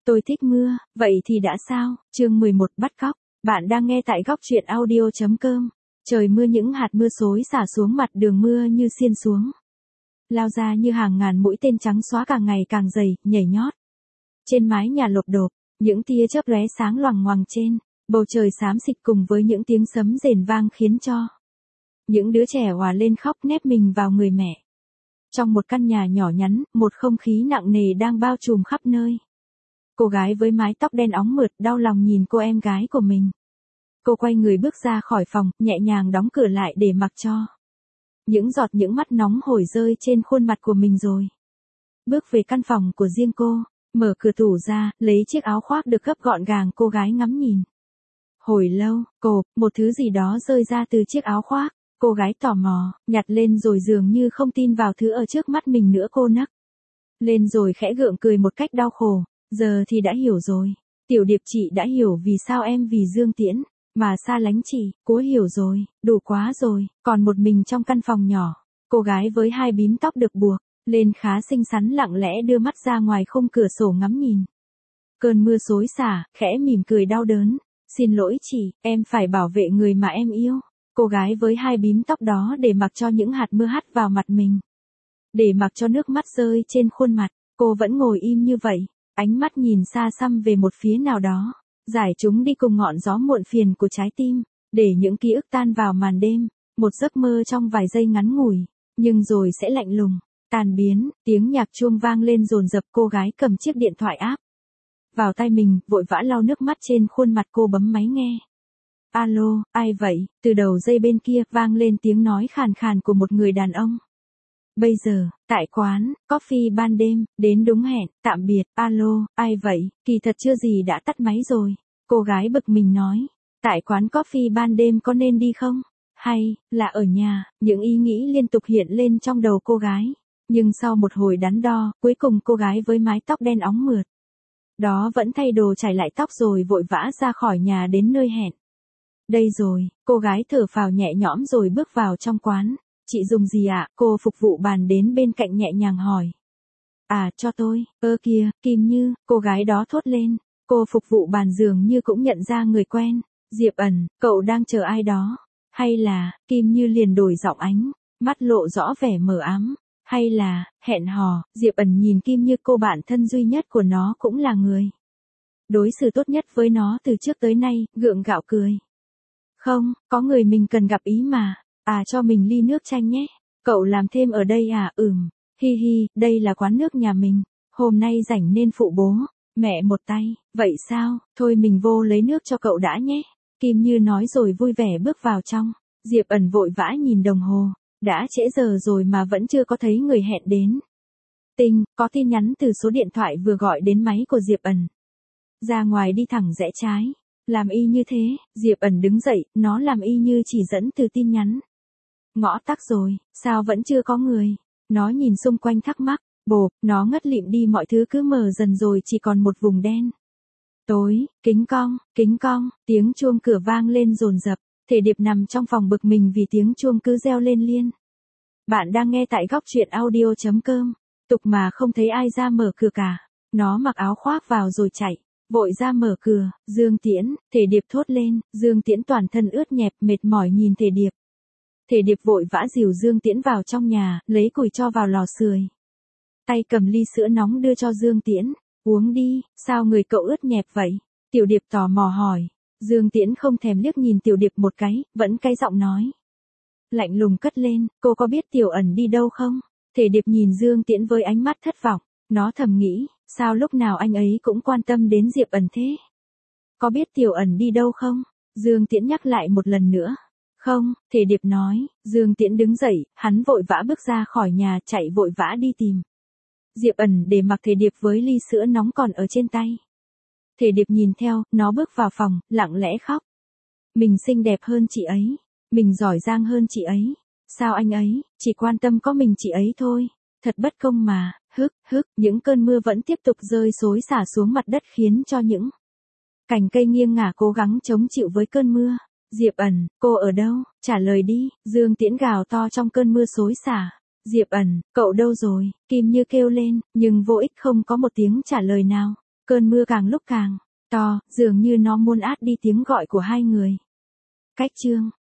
Tôi thích mưa, vậy thì đã sao? Chương 11 bắt cóc. Bạn đang nghe tại góc truyện audio.com. Trời mưa, những hạt mưa xối xả xuống mặt đường, mưa như xiên xuống. Lao ra như hàng ngàn mũi tên trắng xóa, càng ngày càng dày, nhảy nhót. Trên mái nhà lộp độp, những tia chớp lóe sáng loằng ngoằng trên bầu trời xám xịt, cùng với những tiếng sấm rền vang khiến cho những đứa trẻ òa lên khóc, nép mình vào người mẹ. Trong một căn nhà nhỏ nhắn, một không khí nặng nề đang bao trùm khắp nơi. Cô gái với mái tóc đen óng mượt đau lòng nhìn cô em gái của mình. Cô quay người bước ra khỏi phòng, nhẹ nhàng đóng cửa lại để mặc cho những mắt nóng hổi rơi trên khuôn mặt của mình, rồi bước về căn phòng của riêng cô, mở cửa tủ ra, lấy chiếc áo khoác được gấp gọn gàng. Cô gái ngắm nhìn hồi lâu, một thứ gì đó rơi ra từ chiếc áo khoác. Cô gái tò mò, nhặt lên rồi dường như không tin vào thứ ở trước mắt mình nữa. Cô nấc lên rồi khẽ gượng cười một cách đau khổ. Giờ thì đã hiểu rồi. Tiểu Điệp, chị đã hiểu vì sao em vì Dương Tiễn mà xa lánh chị. Cô hiểu rồi, đủ quá rồi. Còn một mình trong căn phòng nhỏ, cô gái với hai bím tóc được buộc lên khá xinh xắn lặng lẽ đưa mắt ra ngoài khung cửa sổ ngắm nhìn cơn mưa xối xả, khẽ mỉm cười đau đớn. Xin lỗi chị, em phải bảo vệ người mà em yêu. Cô gái với hai bím tóc đó để mặc cho những hạt mưa hắt vào mặt mình, để mặc cho nước mắt rơi trên khuôn mặt. Cô vẫn ngồi im như vậy, ánh mắt nhìn xa xăm về một phía nào đó, giải chúng đi cùng ngọn gió muộn phiền của trái tim, để những ký ức tan vào màn đêm, một giấc mơ trong vài giây ngắn ngủi, nhưng rồi sẽ lạnh lùng, tan biến. Tiếng nhạc chuông vang lên dồn dập. Cô gái cầm chiếc điện thoại áp vào tay mình, vội vã lau nước mắt trên khuôn mặt. Cô bấm máy nghe. Alo, ai vậy? Từ đầu dây bên kia vang lên tiếng nói khàn khàn của một người đàn ông. Bây giờ, tại quán coffee ban đêm, đến đúng hẹn, tạm biệt. Alo, ai vậy? Kỳ thật chưa gì đã tắt máy rồi. Cô gái bực mình nói. Tại quán coffee ban đêm có nên đi không? Hay là ở nhà? Những ý nghĩ liên tục hiện lên trong đầu cô gái. Nhưng sau một hồi đắn đo, cuối cùng cô gái với mái tóc đen óng mượt đó vẫn thay đồ, chải lại tóc rồi vội vã ra khỏi nhà đến nơi hẹn. Đây rồi, cô gái thở phào nhẹ nhõm rồi bước vào trong quán. Chị dùng gì ạ? Cô phục vụ bàn đến bên cạnh nhẹ nhàng hỏi. À, cho tôi. Kìa, Kim Như, cô gái đó thốt lên. Cô phục vụ bàn dường như cũng nhận ra người quen. Diệp Ẩn, cậu đang chờ ai đó? Hay là, Kim Như liền đổi giọng, ánh mắt lộ rõ vẻ mờ ám. Hay là, hẹn hò? Diệp Ẩn nhìn Kim Như, cô bạn thân duy nhất của nó, cũng là người đối xử tốt nhất với nó từ trước tới nay, gượng gạo cười. Không, có người mình cần gặp ý mà. À, cho mình ly nước chanh nhé. Cậu làm thêm ở đây à? Hi hi, đây là quán nước nhà mình. Hôm nay rảnh nên phụ bố mẹ một tay. Vậy sao? Thôi mình vô lấy nước cho cậu đã nhé. Kim Như nói rồi vui vẻ bước vào trong. Diệp Ẩn vội vã nhìn đồng hồ. Đã trễ giờ rồi mà vẫn chưa có thấy người hẹn đến. Tinh, có tin nhắn từ số điện thoại vừa gọi đến máy của Diệp Ẩn. Ra ngoài đi thẳng rẽ trái. Làm y như thế. Diệp Ẩn đứng dậy, nó làm y như chỉ dẫn từ tin nhắn. Ngõ tắc rồi, sao vẫn chưa có người? Nó nhìn xung quanh thắc mắc. Bộp, nó ngất lịm đi, mọi thứ cứ mờ dần rồi chỉ còn một vùng đen tối. Kính cong, tiếng chuông cửa vang lên dồn dập. Thể Điệp nằm trong phòng bực mình vì tiếng chuông cứ reo lên liên. Bạn đang nghe tại góc truyện audio.com. Tục mà không thấy ai ra mở cửa cả. Nó mặc áo khoác vào rồi chạy vội ra mở cửa. Dương Tiễn, Thể Điệp thốt lên. Dương Tiễn toàn thân ướt nhẹp, mệt mỏi nhìn Thể Điệp. Thể Điệp vội vã dìu Dương Tiễn vào trong nhà, lấy củi cho vào lò sưởi. Tay cầm ly sữa nóng đưa cho Dương Tiễn. Uống đi. Sao người cậu ướt nhẹp vậy? Tiểu Điệp tò mò hỏi. Dương Tiễn không thèm liếc nhìn Tiểu Điệp một cái, vẫn cái giọng nói lạnh lùng cất lên. Cô có biết Tiểu Ẩn đi đâu không? Thể Điệp nhìn Dương Tiễn với ánh mắt thất vọng. Nó thầm nghĩ, sao lúc nào anh ấy cũng quan tâm đến Diệp Ẩn thế? Có biết Tiểu Ẩn đi đâu không? Dương Tiễn nhắc lại một lần nữa. Không, Thể Điệp nói. Dương Tiễn đứng dậy, hắn vội vã bước ra khỏi nhà, chạy vội vã đi tìm Diệp Ẩn để mặc Thể Điệp với ly sữa nóng còn ở trên tay. Thể Điệp nhìn theo, nó bước vào phòng, lặng lẽ khóc. Mình xinh đẹp hơn chị ấy. Mình giỏi giang hơn chị ấy. Sao anh ấy chỉ quan tâm có mình chị ấy thôi? Thật bất công mà. Những cơn mưa vẫn tiếp tục rơi xối xả xuống mặt đất, khiến cho những cành cây nghiêng ngả cố gắng chống chịu với cơn mưa. Diệp Ẩn, cô ở đâu? Trả lời đi. Dương Tiễn gào to trong cơn mưa xối xả. Diệp Ẩn, cậu đâu rồi? Kim Như kêu lên, nhưng vô ích, không có một tiếng trả lời nào. Cơn mưa càng lúc càng to, dường như nó muốn át đi tiếng gọi của hai người. Cách chương